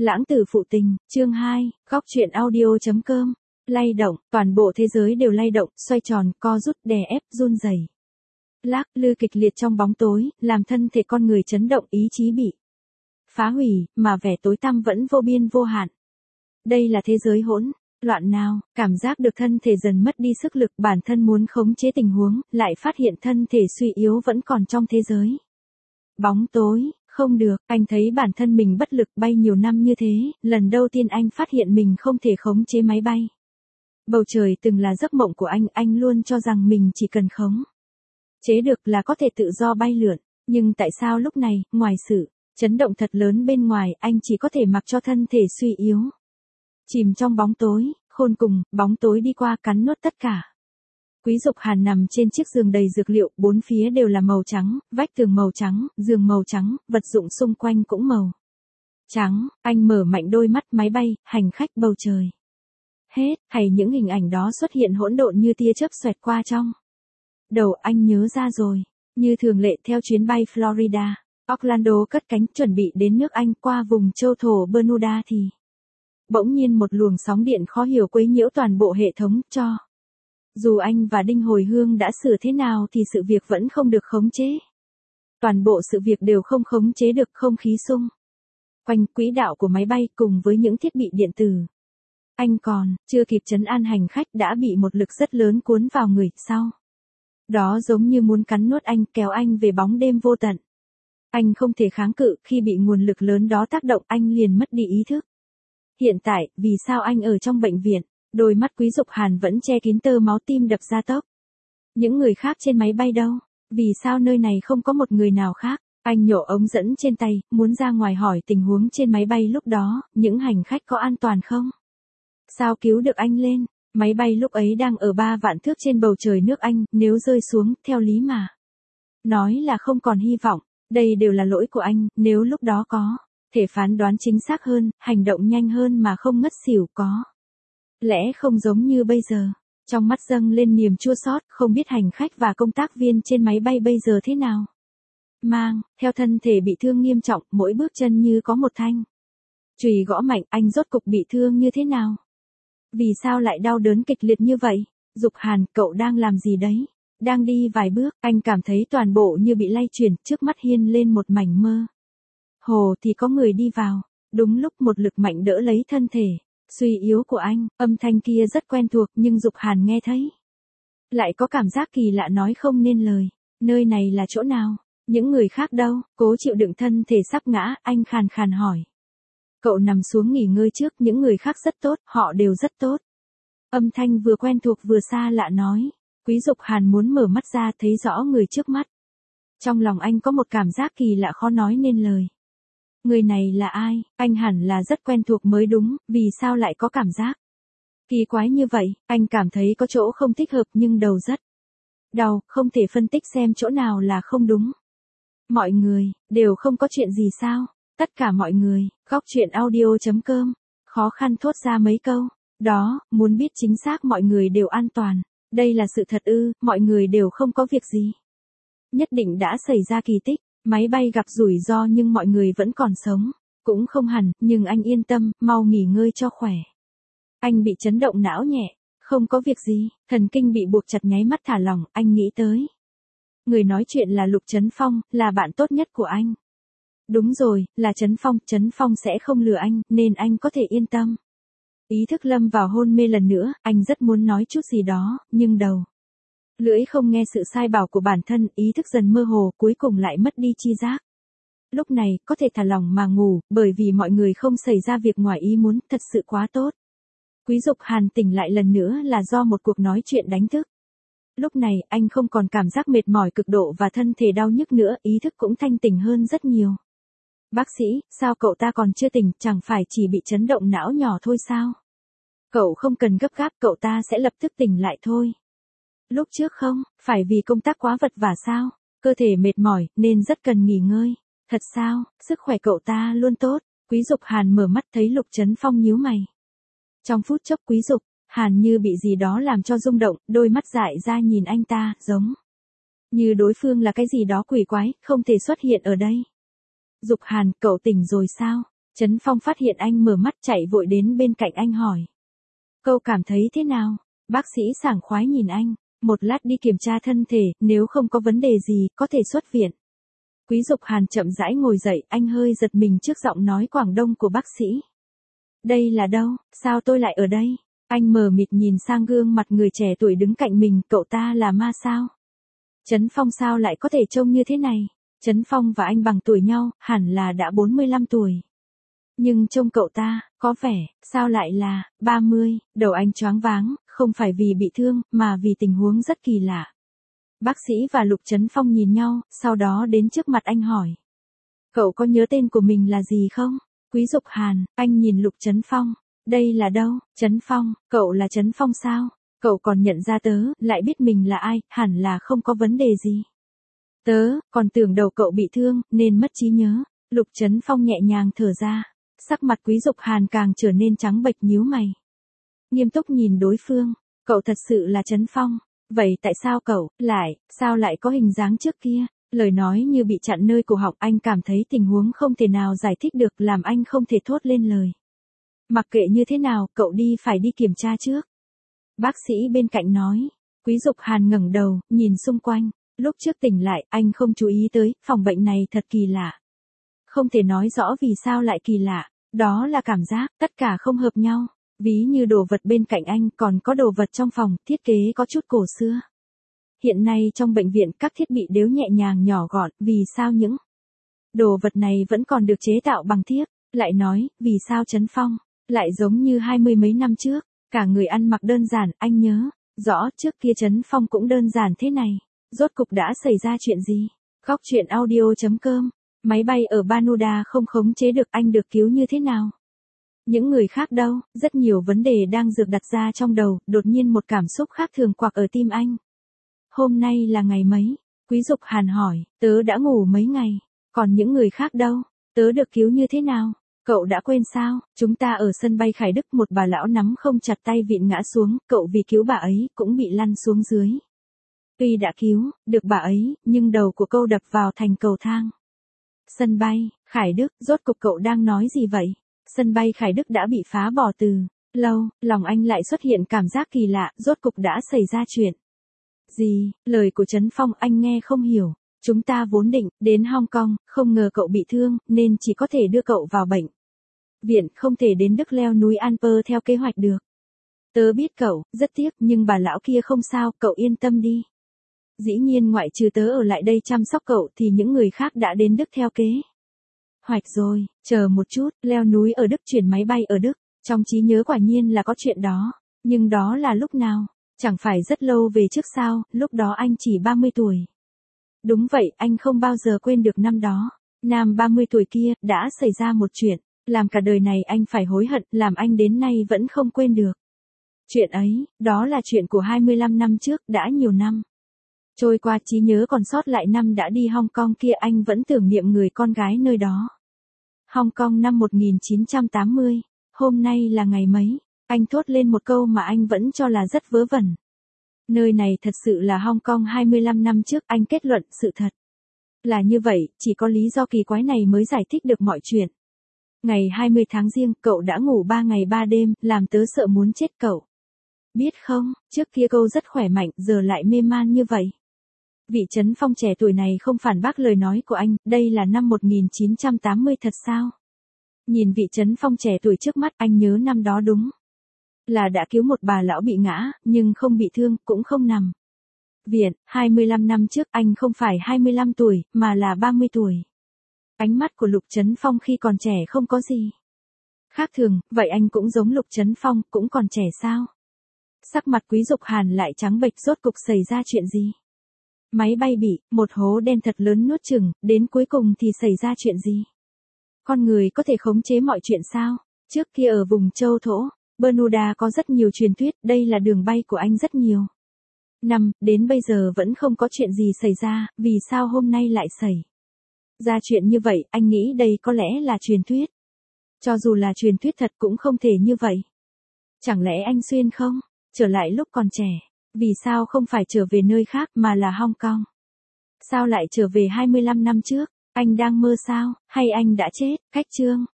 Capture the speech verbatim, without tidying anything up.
Lãng tử phụ tình, chương hai, góc truyện audio.com. Lay động, toàn bộ thế giới đều lay động, xoay tròn, co rút, đè ép, run rẩy. Lắc lư kịch liệt trong bóng tối, làm thân thể con người chấn động, ý chí bị phá hủy, mà vẻ tối tăm vẫn vô biên vô hạn. Đây là thế giới hỗn loạn nào, cảm giác được thân thể dần mất đi sức lực, bản thân muốn khống chế tình huống, lại phát hiện thân thể suy yếu vẫn còn trong thế giới bóng tối. Không được, anh thấy bản thân mình bất lực, bay nhiều năm như thế, lần đầu tiên anh phát hiện mình không thể khống chế máy bay. Bầu trời từng là giấc mộng của anh, anh luôn cho rằng mình chỉ cần khống chế được là có thể tự do bay lượn, nhưng tại sao lúc này, ngoài sự chấn động thật lớn bên ngoài, anh chỉ có thể mặc cho thân thể suy yếu, chìm trong bóng tối, khôn cùng, bóng tối đi qua cắn nuốt tất cả. Quý Dục Hàn nằm trên chiếc giường đầy dược liệu, bốn phía đều là màu trắng, vách tường màu trắng, giường màu trắng, vật dụng xung quanh cũng màu trắng. Anh mở mạnh đôi mắt, máy bay, hành khách, bầu trời. Hết, hay những hình ảnh đó xuất hiện hỗn độn như tia chớp xoẹt qua trong đầu. Anh nhớ ra rồi, như thường lệ theo chuyến bay Florida, Orlando cất cánh chuẩn bị đến nước Anh qua vùng châu thổ Bermuda thì bỗng nhiên một luồng sóng điện khó hiểu quấy nhiễu toàn bộ hệ thống, cho dù anh và Đinh Hồi Hương đã sửa thế nào thì sự việc vẫn không được khống chế. Toàn bộ sự việc đều không khống chế được, không khí xung quanh quỹ đạo của máy bay cùng với những thiết bị điện tử. Anh còn chưa kịp trấn an hành khách đã bị một lực rất lớn cuốn vào người, sau đó giống như muốn cắn nuốt anh, kéo anh về bóng đêm vô tận. Anh không thể kháng cự, khi bị nguồn lực lớn đó tác động anh liền mất đi ý thức. Hiện tại, vì sao anh ở trong bệnh viện? Đôi mắt Quý Dục Hàn vẫn che kín tơ máu, tim đập ra tốc. Những người khác trên máy bay đâu? Vì sao nơi này không có một người nào khác? Anh nhổ ống dẫn trên tay, muốn ra ngoài hỏi tình huống trên máy bay lúc đó, những hành khách có an toàn không? Sao cứu được anh lên? Máy bay lúc ấy đang ở ba vạn thước trên bầu trời nước Anh, nếu rơi xuống, theo lý mà nói là không còn hy vọng. Đây đều là lỗi của anh, nếu lúc đó có thể phán đoán chính xác hơn, hành động nhanh hơn mà không ngất xỉu, có lẽ không giống như bây giờ. Trong mắt dâng lên niềm chua xót, không biết hành khách và công tác viên trên máy bay bây giờ thế nào. Mang theo thân thể bị thương nghiêm trọng, mỗi bước chân như có một thanh chùy gõ mạnh, anh rốt cục bị thương như thế nào? Vì sao lại đau đớn kịch liệt như vậy? Dục Hàn, cậu đang làm gì đấy? Đang đi vài bước, anh cảm thấy toàn bộ như bị lay chuyển, trước mắt hiên lên một mảnh mơ hồ thì có người đi vào. Đúng lúc một lực mạnh đỡ lấy thân thể suy yếu của anh, âm thanh kia rất quen thuộc nhưng Dục Hàn nghe thấy lại có cảm giác kỳ lạ nói không nên lời. Nơi này là chỗ nào? Những người khác đâu? Cố chịu đựng thân thể sắp ngã, anh khàn khàn hỏi. Cậu nằm xuống nghỉ ngơi trước, những người khác rất tốt, họ đều rất tốt. Âm thanh vừa quen thuộc vừa xa lạ nói. Quý Dục Hàn muốn mở mắt ra thấy rõ người trước mắt. Trong lòng anh có một cảm giác kỳ lạ khó nói nên lời. Người này là ai? Anh hẳn là rất quen thuộc mới đúng, vì sao lại có cảm giác kỳ quái như vậy? Anh cảm thấy có chỗ không thích hợp nhưng đầu rất đau, không thể phân tích xem chỗ nào là không đúng. Mọi người đều không có chuyện gì sao? Tất cả mọi người, góc truyện audio.com, khó khăn thốt ra mấy câu. Đó, muốn biết chính xác mọi người đều an toàn. Đây là sự thật ư, mọi người đều không có việc gì. Nhất định đã xảy ra kỳ tích, máy bay gặp rủi ro nhưng mọi người vẫn còn sống. Cũng không hẳn, nhưng anh yên tâm, mau nghỉ ngơi cho khỏe. Anh bị chấn động não nhẹ, không có việc gì, thần kinh bị buộc chặt nháy mắt thả lỏng, anh nghĩ tới. Người nói chuyện là Lục Trấn Phong, là bạn tốt nhất của anh. Đúng rồi, là Trấn Phong, Trấn Phong sẽ không lừa anh, nên anh có thể yên tâm. Ý thức lâm vào hôn mê lần nữa, anh rất muốn nói chút gì đó, nhưng đầu lưỡi không nghe sự sai bảo của bản thân, ý thức dần mơ hồ, cuối cùng lại mất đi chi giác. Lúc này, có thể thả lỏng mà ngủ, bởi vì mọi người không xảy ra việc ngoài ý muốn, thật sự quá tốt. Quý Dục Hàn tỉnh lại lần nữa là do một cuộc nói chuyện đánh thức. Lúc này, anh không còn cảm giác mệt mỏi cực độ và thân thể đau nhức nữa, ý thức cũng thanh tỉnh hơn rất nhiều. Bác sĩ, sao cậu ta còn chưa tỉnh, chẳng phải chỉ bị chấn động não nhỏ thôi sao? Cậu không cần gấp gáp, cậu ta sẽ lập tức tỉnh lại thôi. Lúc trước không, phải vì công tác quá vật vả sao? Cơ thể mệt mỏi, nên rất cần nghỉ ngơi. Thật sao, sức khỏe cậu ta luôn tốt. Quý Dục Hàn mở mắt thấy Lục Trấn Phong nhíu mày. Trong phút chốc Quý Dục Hàn như bị gì đó làm cho rung động, đôi mắt dại ra nhìn anh ta, giống như đối phương là cái gì đó quỷ quái, không thể xuất hiện ở đây. Dục Hàn, cậu tỉnh rồi sao? Trấn Phong phát hiện anh mở mắt chạy vội đến bên cạnh anh hỏi. Cậu cảm thấy thế nào? Bác sĩ sảng khoái nhìn anh, một lát đi kiểm tra thân thể, nếu không có vấn đề gì, có thể xuất viện. Quý Dục Hàn chậm rãi ngồi dậy, anh hơi giật mình trước giọng nói Quảng Đông của bác sĩ. Đây là đâu, sao tôi lại ở đây? Anh mờ mịt nhìn sang gương mặt người trẻ tuổi đứng cạnh mình, cậu ta là ma sao? Trấn Phong sao lại có thể trông như thế này? Trấn Phong và anh bằng tuổi nhau, hẳn là đã bốn mươi lăm tuổi. Nhưng trông cậu ta, có vẻ, sao lại là, ba mươi, đầu anh choáng váng, không phải vì bị thương, mà vì tình huống rất kỳ lạ. Bác sĩ và Lục Trấn Phong nhìn nhau, sau đó đến trước mặt anh hỏi. Cậu có nhớ tên của mình là gì không? Quý Dục Hàn, anh nhìn Lục Trấn Phong. Đây là đâu? Trấn Phong, cậu là Trấn Phong sao? Cậu còn nhận ra tớ, lại biết mình là ai, hẳn là không có vấn đề gì. Tớ, còn tưởng đầu cậu bị thương, nên mất trí nhớ. Lục Trấn Phong nhẹ nhàng thở ra. Sắc mặt Quý Dục Hàn càng trở nên trắng bệch nhíu mày. Nghiêm túc nhìn đối phương, cậu thật sự là Trấn Phong. Vậy tại sao cậu, lại, sao lại có hình dáng trước kia? Lời nói như bị chặn nơi cổ họng, anh cảm thấy tình huống không thể nào giải thích được, làm anh không thể thốt lên lời. Mặc kệ như thế nào, cậu đi phải đi kiểm tra trước. Bác sĩ bên cạnh nói. Quý Dục Hàn ngẩng đầu, nhìn xung quanh. Lúc trước tỉnh lại, anh không chú ý tới, phòng bệnh này thật kỳ lạ. Không thể nói rõ vì sao lại kỳ lạ, đó là cảm giác, tất cả không hợp nhau. Ví như đồ vật bên cạnh anh, còn có đồ vật trong phòng, thiết kế có chút cổ xưa. Hiện nay trong bệnh viện các thiết bị đều nhẹ nhàng nhỏ gọn, vì sao những đồ vật này vẫn còn được chế tạo bằng thiếc? Lại nói, vì sao Trấn Phong lại giống như hai mươi mấy năm trước, cả người ăn mặc đơn giản, anh nhớ rõ trước kia Trấn Phong cũng đơn giản thế này. Rốt cục đã xảy ra chuyện gì? Góc truyện audio chấm com. Máy bay ở Bermuda không khống chế được, anh được cứu như thế nào? Những người khác đâu? Rất nhiều vấn đề đang được đặt ra trong đầu, đột nhiên một cảm xúc khác thường quặc ở tim anh. Hôm nay là ngày mấy? Quý Dục Hàn hỏi, tớ đã ngủ mấy ngày, còn những người khác đâu? Tớ được cứu như thế nào? Cậu đã quên sao? Chúng ta ở sân bay Khải Đức, một bà lão nắm không chặt tay vịn ngã xuống, cậu vì cứu bà ấy, cũng bị lăn xuống dưới. Tuy đã cứu được bà ấy, nhưng đầu của cậu đập vào thành cầu thang. Sân bay Khải Đức, rốt cục cậu đang nói gì vậy? Sân bay Khải Đức đã bị phá bỏ từ lâu, lòng anh lại xuất hiện cảm giác kỳ lạ, rốt cục đã xảy ra chuyện gì? Lời của Trấn Phong anh nghe không hiểu. Chúng ta vốn định đến Hong Kong, không ngờ cậu bị thương, nên chỉ có thể đưa cậu vào bệnh viện, không thể đến Đức leo núi Alper theo kế hoạch được. Tớ biết cậu, rất tiếc, nhưng bà lão kia không sao, cậu yên tâm đi. Dĩ nhiên ngoại trừ tớ ở lại đây chăm sóc cậu thì những người khác đã đến Đức theo kế hoạch rồi. Chờ một chút, leo núi ở Đức, chuyển máy bay ở Đức, trong trí nhớ quả nhiên là có chuyện đó. Nhưng đó là lúc nào? Chẳng phải rất lâu về trước sao, lúc đó anh chỉ ba mươi tuổi. Đúng vậy, anh không bao giờ quên được năm đó. Nam ba mươi tuổi kia, đã xảy ra một chuyện, làm cả đời này anh phải hối hận, làm anh đến nay vẫn không quên được. Chuyện ấy, đó là chuyện của hai mươi lăm năm trước, đã nhiều năm trôi qua, trí nhớ còn sót lại năm đã đi Hong Kong kia, anh vẫn tưởng niệm người con gái nơi đó. Hong Kong năm một nghìn chín trăm tám mươi, hôm nay là ngày mấy? Anh thốt lên một câu mà anh vẫn cho là rất vớ vẩn. Nơi này thật sự là Hong Kong hai mươi lăm năm trước, anh kết luận sự thật là như vậy, chỉ có lý do kỳ quái này mới giải thích được mọi chuyện. Ngày hai mươi tháng Giêng, cậu đã ngủ ba ngày ba đêm, làm tớ sợ muốn chết cậu. Biết không, trước kia cậu rất khỏe mạnh, giờ lại mê man như vậy. Vị Trấn Phong trẻ tuổi này không phản bác lời nói của anh, đây là năm một nghìn chín trăm tám mươi thật sao? Nhìn vị Trấn Phong trẻ tuổi trước mắt, anh nhớ năm đó đúng là đã cứu một bà lão bị ngã, nhưng không bị thương, cũng không nằm viện. hai mươi lăm năm trước anh không phải hai mươi lăm tuổi, mà là ba mươi tuổi. Ánh mắt của Lục Trấn Phong khi còn trẻ không có gì khác thường, vậy anh cũng giống Lục Trấn Phong, cũng còn trẻ sao? Sắc mặt Quý Dục Hàn lại trắng bệch, rốt cục xảy ra chuyện gì? Máy bay bị một hố đen thật lớn nuốt chửng, đến cuối cùng thì xảy ra chuyện gì? Con người có thể khống chế mọi chuyện sao? Trước kia ở vùng châu thổ Bermuda có rất nhiều truyền thuyết, đây là đường bay của anh rất nhiều năm, đến bây giờ vẫn không có chuyện gì xảy ra, vì sao hôm nay lại xảy ra chuyện như vậy? Anh nghĩ đây có lẽ là truyền thuyết. Cho dù là truyền thuyết thật cũng không thể như vậy. Chẳng lẽ anh xuyên không? Trở lại lúc còn trẻ, vì sao không phải trở về nơi khác mà là Hong Kong? Sao lại trở về hai mươi lăm năm trước? Anh đang mơ sao, hay anh đã chết? Cách chương